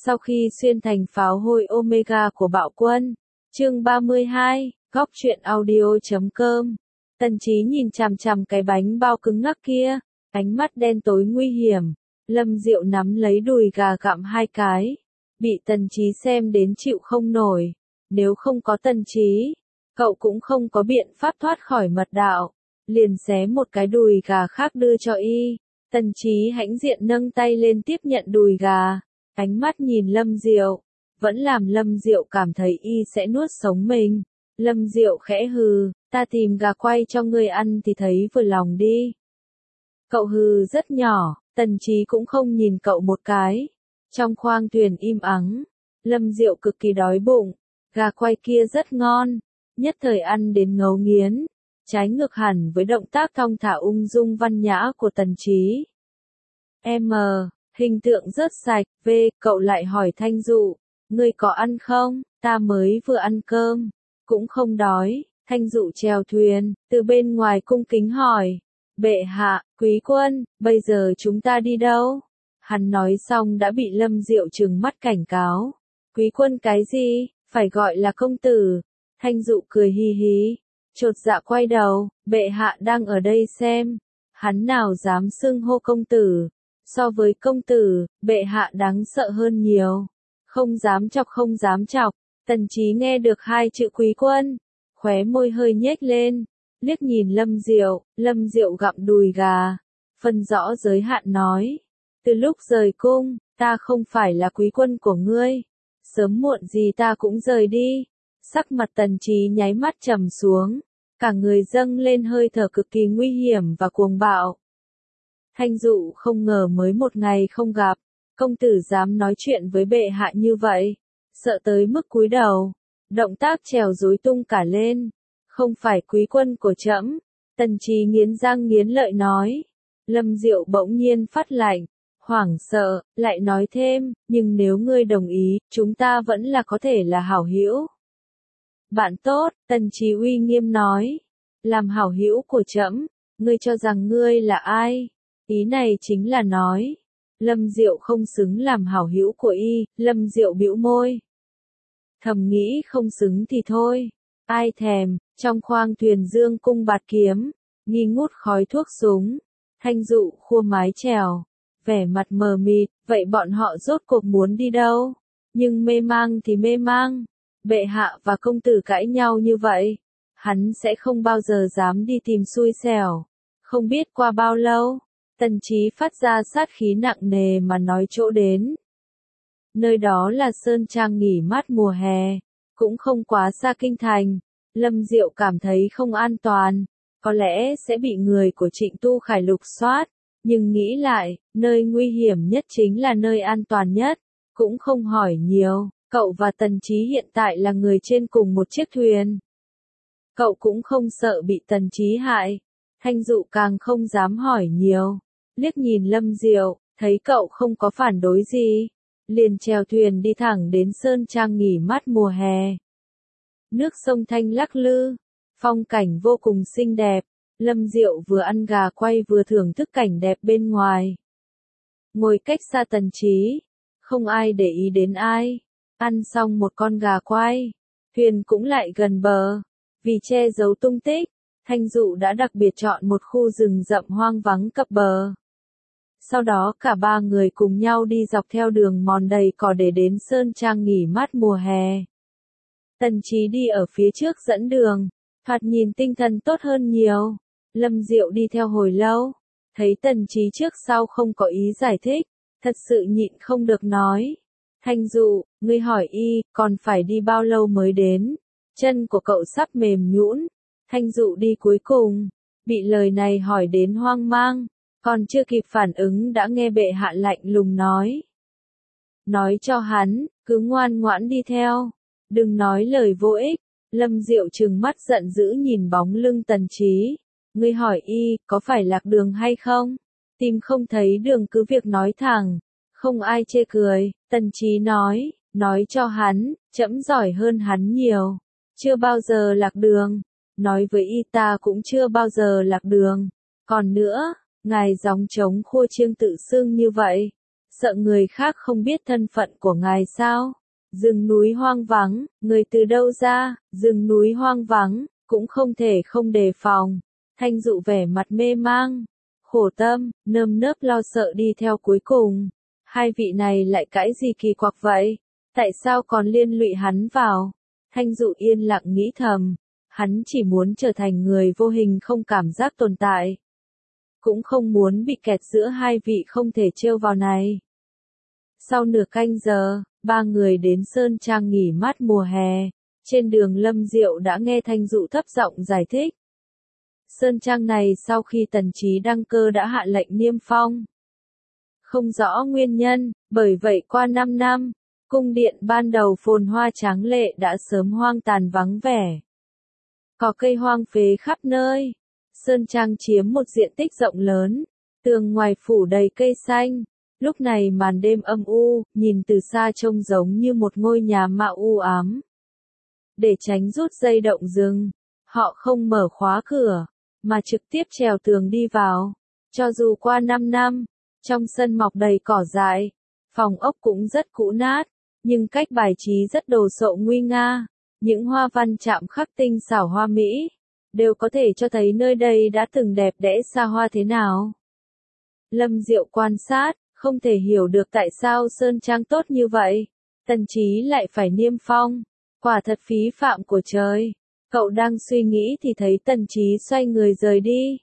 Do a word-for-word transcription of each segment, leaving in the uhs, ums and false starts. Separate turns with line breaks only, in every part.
Sau khi xuyên thành pháo hôi Omega của bạo quân. Chương ba mươi hai, góc truyện audio chấm com. Tần Chí nhìn chằm chằm cái bánh bao cứng ngắc kia, ánh mắt đen tối nguy hiểm. Lâm Diệu nắm lấy đùi gà gặm hai cái, bị Tần Chí xem đến chịu không nổi. Nếu không có Tần Chí, cậu cũng không có biện pháp thoát khỏi mật đạo. Liền xé một cái đùi gà khác đưa cho y. Tần Chí hãnh diện nâng tay lên tiếp nhận đùi gà, ánh mắt nhìn Lâm Diệu, vẫn làm Lâm Diệu cảm thấy y sẽ nuốt sống mình. Lâm Diệu khẽ hừ, ta tìm gà quay cho ngươi ăn thì thấy vừa lòng đi. Cậu hừ rất nhỏ, Tần Chí cũng không nhìn cậu một cái. Trong khoang thuyền im ắng, Lâm Diệu cực kỳ đói bụng, gà quay kia rất ngon, nhất thời ăn đến ngấu nghiến, trái ngược hẳn với động tác thong thả ung dung văn nhã của Tần Chí. M, hình tượng rất sạch. V, cậu lại hỏi Thanh Dụ, ngươi có ăn không? Ta mới vừa ăn cơm, cũng không đói. Thanh Dụ chèo thuyền, từ bên ngoài cung kính hỏi, bệ hạ, quý quân, bây giờ chúng ta đi đâu? Hắn nói xong đã bị Lâm Diệu trừng mắt cảnh cáo. Quý quân cái gì, phải gọi là công tử. Thanh Dụ cười hi hí, chột dạ quay đầu, bệ hạ đang ở đây xem. Hắn nào dám xưng hô công tử. So với công tử, bệ hạ đáng sợ hơn nhiều. Không dám chọc không dám chọc. Tần Chí nghe được hai chữ quý quân, khóe môi hơi nhếch lên, liếc nhìn Lâm Diệu. Lâm Diệu gặm đùi gà, phân rõ giới hạn nói, từ lúc rời cung, ta không phải là quý quân của ngươi, sớm muộn gì ta cũng rời đi. Sắc mặt Tần Chí nháy mắt trầm xuống, cả người dâng lên hơi thở cực kỳ nguy hiểm và cuồng bạo. Thanh Dụ không ngờ mới một ngày không gặp, công tử dám nói chuyện với bệ hạ như vậy, sợ tới mức cúi đầu, động tác trèo rối tung cả lên. Không phải quý quân của trẫm. Tần Chí nghiến răng nghiến lợi nói. Lâm Diệu bỗng nhiên phát lạnh, hoảng sợ, lại nói thêm, nhưng nếu ngươi đồng ý, chúng ta vẫn là có thể là hảo hữu. Bạn tốt, Tần Chí uy nghiêm nói, làm hảo hữu của trẫm, ngươi cho rằng ngươi là ai? Ý này chính là nói, Lâm Diệu không xứng làm hảo hữu của y. Lâm Diệu bĩu môi, thầm nghĩ không xứng thì thôi, ai thèm. Trong khoang thuyền dương cung bạt kiếm, nghi ngút khói thuốc súng. Thanh Dụ khua mái chèo, vẻ mặt mờ mịt, vậy bọn họ rốt cuộc muốn đi đâu? Nhưng mê mang thì mê mang, bệ hạ và công tử cãi nhau như vậy, hắn sẽ không bao giờ dám đi tìm xui xẻo. Không biết qua bao lâu, Tần Chí phát ra sát khí nặng nề mà nói chỗ đến. Nơi đó là sơn trang nghỉ mát mùa hè, cũng không quá xa kinh thành. Lâm Diệu cảm thấy không an toàn, có lẽ sẽ bị người của Trịnh Tu Khải lục soát, nhưng nghĩ lại, nơi nguy hiểm nhất chính là nơi an toàn nhất, cũng không hỏi nhiều. Cậu và Tần Chí hiện tại là người trên cùng một chiếc thuyền. Cậu cũng không sợ bị Tần Chí hại. Thanh Dụ càng không dám hỏi nhiều, liếc nhìn Lâm Diệu, thấy cậu không có phản đối gì, liền chèo thuyền đi thẳng đến sơn trang nghỉ mát mùa hè. Nước sông thanh lắc lư, phong cảnh vô cùng xinh đẹp. Lâm Diệu vừa ăn gà quay vừa thưởng thức cảnh đẹp bên ngoài. Ngồi cách xa Tần Chí, không ai để ý đến ai. Ăn xong một con gà quay, thuyền cũng lại gần bờ. Vì che giấu tung tích, Thanh Dụ đã đặc biệt chọn một khu rừng rậm hoang vắng cập bờ. Sau đó cả ba người cùng nhau đi dọc theo đường mòn đầy cỏ để đến sơn trang nghỉ mát mùa hè. Tần Chí đi ở phía trước dẫn đường, thoạt nhìn tinh thần tốt hơn nhiều. Lâm Diệu đi theo hồi lâu, thấy Tần Chí trước sau không có ý giải thích, thật sự nhịn không được nói. Thanh Dụ, ngươi hỏi y, còn phải đi bao lâu mới đến? Chân của cậu sắp mềm nhũn. Thanh Dụ đi cuối cùng, bị lời này hỏi đến hoang mang, còn chưa kịp phản ứng đã nghe bệ hạ lạnh lùng nói. Nói cho hắn, cứ ngoan ngoãn đi theo, đừng nói lời vô ích. Lâm Diệu trừng mắt giận dữ nhìn bóng lưng Tần Chí. Ngươi hỏi y, có phải lạc đường hay không? Tìm không thấy đường cứ việc nói thẳng, không ai chê cười. Tần Chí nói, nói cho hắn, trẫm giỏi hơn hắn nhiều, chưa bao giờ lạc đường. Nói với y ta cũng chưa bao giờ lạc đường. Còn nữa, ngài gióng trống khua chiêng tự xưng như vậy, sợ người khác không biết thân phận của ngài sao? Rừng núi hoang vắng, người từ đâu ra? Rừng núi hoang vắng, cũng không thể không đề phòng. Thanh Dụ vẻ mặt mê mang, khổ tâm, nơm nớp lo sợ đi theo cuối cùng. Hai vị này lại cãi gì kỳ quặc vậy? Tại sao còn liên lụy hắn vào? Thanh Dụ yên lặng nghĩ thầm, hắn chỉ muốn trở thành người vô hình không cảm giác tồn tại. Cũng không muốn bị kẹt giữa hai vị không thể trêu vào này. Sau nửa canh giờ, ba người đến Sơn Trang nghỉ mát mùa hè. Trên đường Lâm Diệu đã nghe Thanh Dụ thấp giọng giải thích. Sơn Trang này sau khi Tần Chí đăng cơ đã hạ lệnh niêm phong. Không rõ nguyên nhân, bởi vậy qua năm năm, cung điện ban đầu phồn hoa tráng lệ đã sớm hoang tàn vắng vẻ. Có cây hoang phế khắp nơi. Sơn Trang chiếm một diện tích rộng lớn, tường ngoài phủ đầy cây xanh. Lúc này màn đêm âm u, nhìn từ xa trông giống như một ngôi nhà ma u ám. Để tránh rút dây động rừng, họ không mở khóa cửa, mà trực tiếp trèo tường đi vào. Cho dù qua năm năm, trong sân mọc đầy cỏ dại, phòng ốc cũng rất cũ nát, nhưng cách bài trí rất đồ sộ nguy nga. Những hoa văn chạm khắc tinh xảo hoa mỹ, đều có thể cho thấy nơi đây đã từng đẹp đẽ xa hoa thế nào. Lâm Diệu quan sát, không thể hiểu được tại sao Sơn Trang tốt như vậy, Tần Chí lại phải niêm phong, quả thật phí phạm của trời. Cậu đang suy nghĩ thì thấy Tần Chí xoay người rời đi.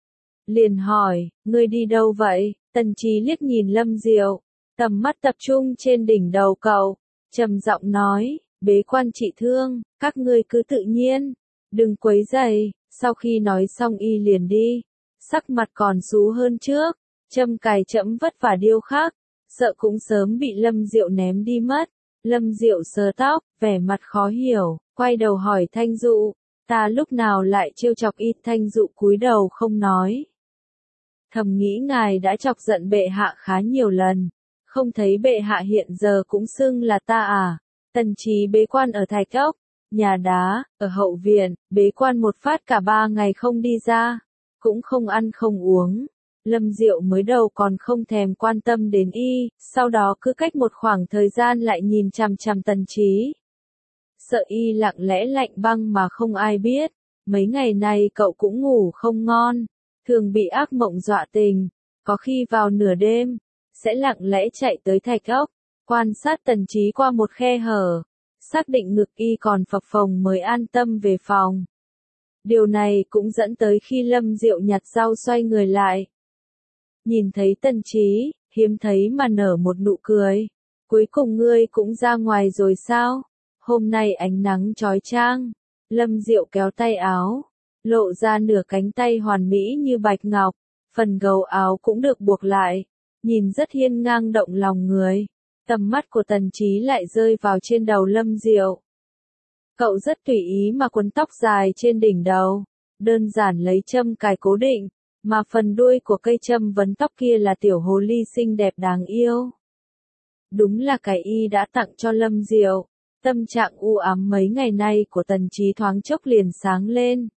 Liền hỏi, ngươi đi đâu vậy? Tần Chí liếc nhìn Lâm Diệu, tầm mắt tập trung trên đỉnh đầu cậu, trầm giọng nói, bế quan trị thương, các ngươi cứ tự nhiên, đừng quấy rầy. Sau khi nói xong y liền đi, sắc mặt còn xú hơn trước, châm cài chẫm vất vả điêu khắc, sợ cũng sớm bị Lâm Diệu ném đi mất. Lâm Diệu sờ tóc, vẻ mặt khó hiểu, quay đầu hỏi Thanh Dụ, ta lúc nào lại trêu chọc y? Thanh Dụ cúi đầu không nói. Thầm nghĩ ngài đã chọc giận bệ hạ khá nhiều lần, không thấy bệ hạ hiện giờ cũng xưng là ta à? Tần Chí bế quan ở Thạch Ốc, nhà đá, ở hậu viện, bế quan một phát cả ba ngày không đi ra, cũng không ăn không uống. Lâm Diệu mới đầu còn không thèm quan tâm đến y, sau đó cứ cách một khoảng thời gian lại nhìn chằm chằm Tần Chí. Sợ y lặng lẽ lạnh băng mà không ai biết, mấy ngày này cậu cũng ngủ không ngon, thường bị ác mộng dọa tình, có khi vào nửa đêm, sẽ lặng lẽ chạy tới Thạch Ốc, quan sát Tần Chí qua một khe hở, xác định ngực y còn phập phồng mới an tâm về phòng. Điều này cũng dẫn tới khi Lâm Diệu nhặt rau xoay người lại. Nhìn thấy Tần Chí, hiếm thấy mà nở một nụ cười. Cuối cùng ngươi cũng ra ngoài rồi sao? Hôm nay ánh nắng chói chang. Lâm Diệu kéo tay áo, lộ ra nửa cánh tay hoàn mỹ như bạch ngọc, phần gấu áo cũng được buộc lại, nhìn rất hiên ngang động lòng người. Tầm mắt của Tần Chí lại rơi vào trên đầu Lâm Diệu. Cậu rất tùy ý mà quấn tóc dài trên đỉnh đầu, đơn giản lấy châm cài cố định, mà phần đuôi của cây châm vấn tóc kia là tiểu hồ ly xinh đẹp đáng yêu. Đúng là cái y đã tặng cho Lâm Diệu. Tâm trạng u ám mấy ngày nay của Tần Chí thoáng chốc liền sáng lên.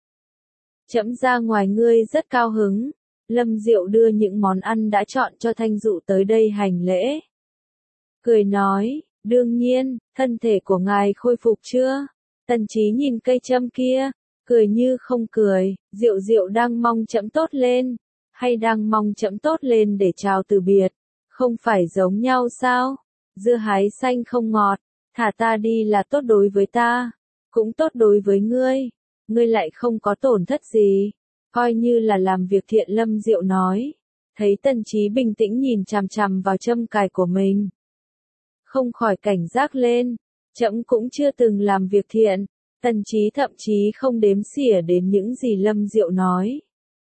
Chẫm ra ngoài ngươi rất cao hứng. Lâm Diệu đưa những món ăn đã chọn cho Thanh Dụ tới đây hành lễ. Cười nói, đương nhiên, thân thể của ngài khôi phục chưa? Tần Chí nhìn cây châm kia, cười như không cười. Diệu Diệu đang mong chẫm tốt lên, hay đang mong chẫm tốt lên để chào từ biệt? Không phải giống nhau sao? Dưa hái xanh không ngọt, thả ta đi là tốt đối với ta, cũng tốt đối với ngươi, ngươi lại không có tổn thất gì, coi như là làm việc thiện. Lâm Diệu nói. Thấy Tần Chí bình tĩnh nhìn chằm chằm vào châm cài của mình, không khỏi cảnh giác lên. Trẫm cũng chưa từng làm việc thiện. Tần Chí thậm chí không đếm xỉa đến những gì Lâm Diệu nói,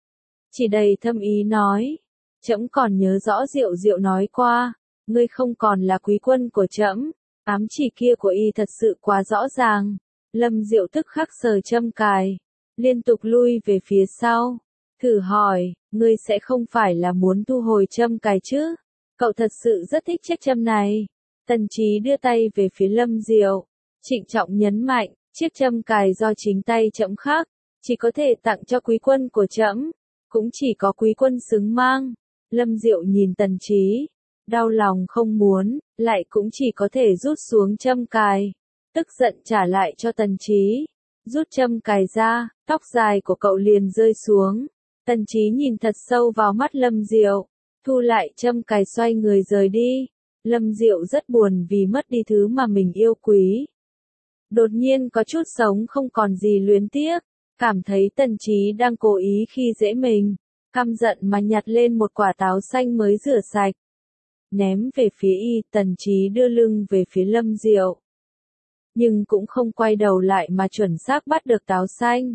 chỉ đầy thâm ý nói, trẫm còn nhớ rõ Diệu Diệu nói qua, ngươi không còn là quý quân của trẫm. Ám chỉ kia của y thật sự quá rõ ràng. Lâm Diệu tức khắc sờ châm cài, liên tục lui về phía sau, thử hỏi, ngươi sẽ không phải là muốn thu hồi châm cài chứ? Cậu thật sự rất thích chiếc châm này. Tần Chí đưa tay về phía Lâm Diệu, trịnh trọng nhấn mạnh, chiếc châm cài do chính tay trẫm khắc, chỉ có thể tặng cho quý quân của trẫm, cũng chỉ có quý quân xứng mang. Lâm Diệu nhìn Tần Chí, Đau lòng không muốn, lại cũng chỉ có thể rút xuống châm cài. Tức giận trả lại cho Tần Chí. Rút châm cài ra, tóc dài của cậu liền rơi xuống. Tần Chí nhìn thật sâu vào mắt Lâm Diệu. Thu lại châm cài xoay người rời đi. Lâm Diệu rất buồn vì mất đi thứ mà mình yêu quý. Đột nhiên có chút sống không còn gì luyến tiếc. Cảm thấy Tần Chí đang cố ý khi dễ mình. Căm giận mà nhặt lên một quả táo xanh mới rửa sạch. Ném về phía y, Tần Chí đưa lưng về phía Lâm Diệu. Nhưng cũng không quay đầu lại mà chuẩn xác bắt được táo xanh.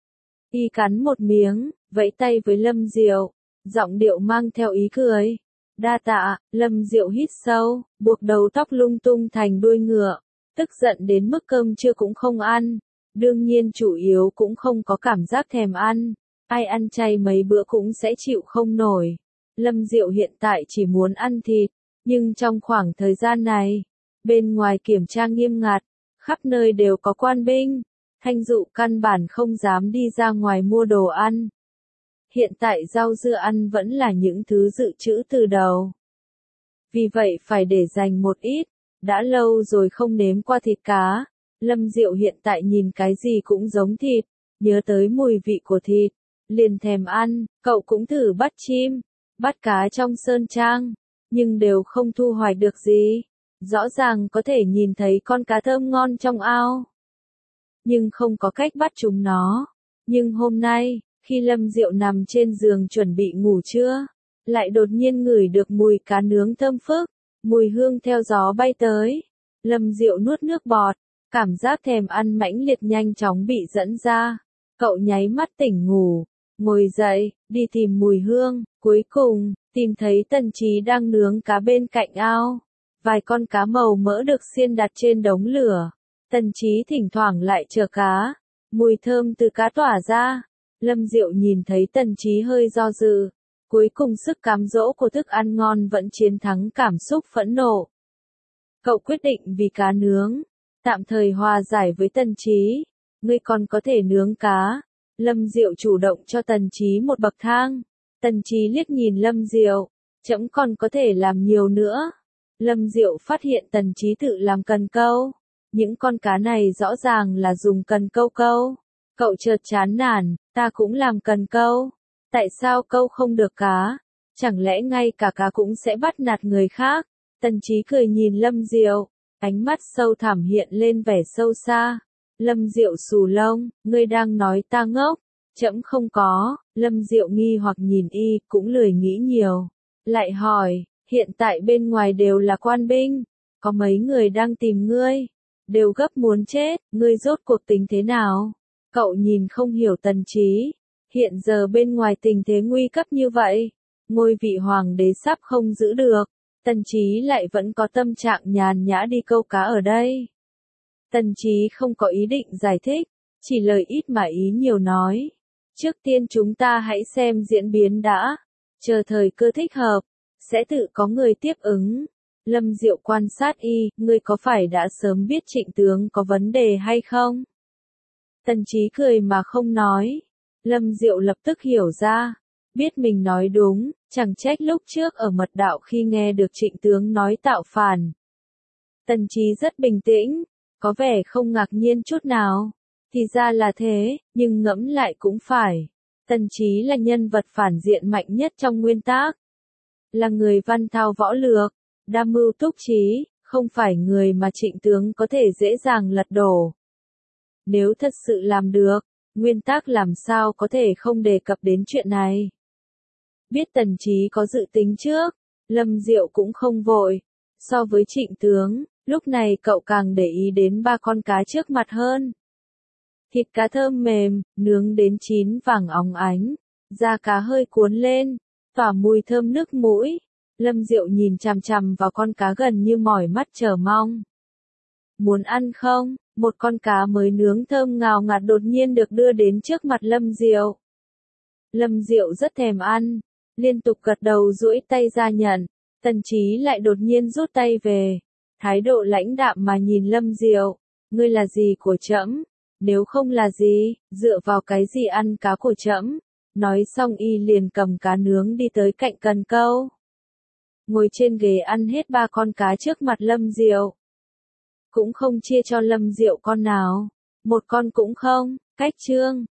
Y cắn một miếng, vẫy tay với Lâm Diệu, giọng điệu mang theo ý cười. Đa tạ. Lâm Diệu hít sâu, buộc đầu tóc lung tung thành đuôi ngựa, tức giận đến mức cơm trưa cũng không ăn. Đương nhiên chủ yếu cũng không có cảm giác thèm ăn, ai ăn chay mấy bữa cũng sẽ chịu không nổi. Lâm Diệu hiện tại chỉ muốn ăn thịt, nhưng trong khoảng thời gian này, bên ngoài kiểm tra nghiêm ngặt, khắp nơi đều có quan binh, Thanh Dụ căn bản không dám đi ra ngoài mua đồ ăn. Hiện tại rau dưa ăn vẫn là những thứ dự trữ từ đầu. Vì vậy phải để dành một ít, đã lâu rồi không nếm qua thịt cá. Lâm Diệu hiện tại nhìn cái gì cũng giống thịt, nhớ tới mùi vị của thịt, liền thèm ăn. Cậu cũng thử bắt chim, bắt cá trong sơn trang, nhưng đều không thu hoạch được gì. Rõ ràng có thể nhìn thấy con cá thơm ngon trong ao, nhưng không có cách bắt chúng nó. Nhưng hôm nay, khi Lâm Diệu nằm trên giường chuẩn bị ngủ trưa, lại đột nhiên ngửi được mùi cá nướng thơm phức, mùi hương theo gió bay tới. Lâm Diệu nuốt nước bọt, cảm giác thèm ăn mãnh liệt nhanh chóng bị dẫn ra. Cậu nháy mắt tỉnh ngủ, ngồi dậy, đi tìm mùi hương, cuối cùng, tìm thấy Tần Chí đang nướng cá bên cạnh ao. Vài con cá màu mỡ được xiên đặt trên đống lửa. Tần Chí thỉnh thoảng lại chở cá, mùi thơm từ cá tỏa ra. Lâm Diệu nhìn thấy Tần Chí hơi do dự, cuối cùng sức cám dỗ của thức ăn ngon vẫn chiến thắng cảm xúc phẫn nộ. Cậu quyết định vì cá nướng, tạm thời hòa giải với Tần Chí. Ngươi còn có thể nướng cá. Lâm Diệu chủ động cho Tần Chí một bậc thang. Tần Chí liếc nhìn Lâm Diệu, trẫm còn có thể làm nhiều nữa. Lâm Diệu phát hiện Tần Chí tự làm cần câu. Những con cá này rõ ràng là dùng cần câu câu. Cậu chợt chán nản, ta cũng làm cần câu. Tại sao câu không được cá? Chẳng lẽ ngay cả cá cũng sẽ bắt nạt người khác? Tần Chí cười nhìn Lâm Diệu, ánh mắt sâu thẳm hiện lên vẻ sâu xa. Lâm Diệu xù lông, ngươi đang nói ta ngốc? Trẫm không có. Lâm Diệu nghi hoặc nhìn y, cũng lười nghĩ nhiều. Lại hỏi, hiện tại bên ngoài đều là quan binh, có mấy người đang tìm ngươi, đều gấp muốn chết, ngươi rốt cuộc tính thế nào? Cậu nhìn không hiểu Tần Chí, hiện giờ bên ngoài tình thế nguy cấp như vậy, ngôi vị hoàng đế sắp không giữ được, Tần Chí lại vẫn có tâm trạng nhàn nhã đi câu cá ở đây. Tần Chí không có ý định giải thích, chỉ lời ít mà ý nhiều nói. Trước tiên chúng ta hãy xem diễn biến đã, chờ thời cơ thích hợp, sẽ tự có người tiếp ứng. Lâm Diệu quan sát y, ngươi có phải đã sớm biết Trịnh tướng có vấn đề hay không? Tần Chí cười mà không nói. Lâm Diệu lập tức hiểu ra, biết mình nói đúng, chẳng trách lúc trước ở mật đạo khi nghe được Trịnh tướng nói tạo phản. Tần Chí rất bình tĩnh, có vẻ không ngạc nhiên chút nào. Thì ra là thế, nhưng ngẫm lại cũng phải. Tần Chí là nhân vật phản diện mạnh nhất trong nguyên tác. Là người văn thao võ lược, đam mưu túc trí, không phải người mà Trịnh tướng có thể dễ dàng lật đổ. Nếu thật sự làm được, nguyên tác làm sao có thể không đề cập đến chuyện này. Biết Tần Chí có dự tính trước, Lâm Diệu cũng không vội. So với Trịnh tướng, lúc này cậu càng để ý đến ba con cá trước mặt hơn. Thịt cá thơm mềm, nướng đến chín vàng óng ánh, da cá hơi cuốn lên, tỏa mùi thơm nước mũi. Lâm Diệu nhìn chằm chằm vào con cá gần như mỏi mắt chờ mong. Muốn ăn không? Một con cá mới nướng thơm ngào ngạt đột nhiên được đưa đến trước mặt Lâm Diệu. Lâm Diệu rất thèm ăn, liên tục gật đầu duỗi tay ra nhận. Tần Chí lại đột nhiên rút tay về, thái độ lãnh đạm mà nhìn Lâm Diệu. Ngươi là gì của trẫm? Nếu không là gì, dựa vào cái gì ăn cá của trẫm? Nói xong y liền cầm cá nướng đi tới cạnh cần câu. ngồi trên ghế ăn hết ba con cá trước mặt Lâm Diệu. Cũng không chia cho Lâm Diệu con nào, một con cũng không, cách Trương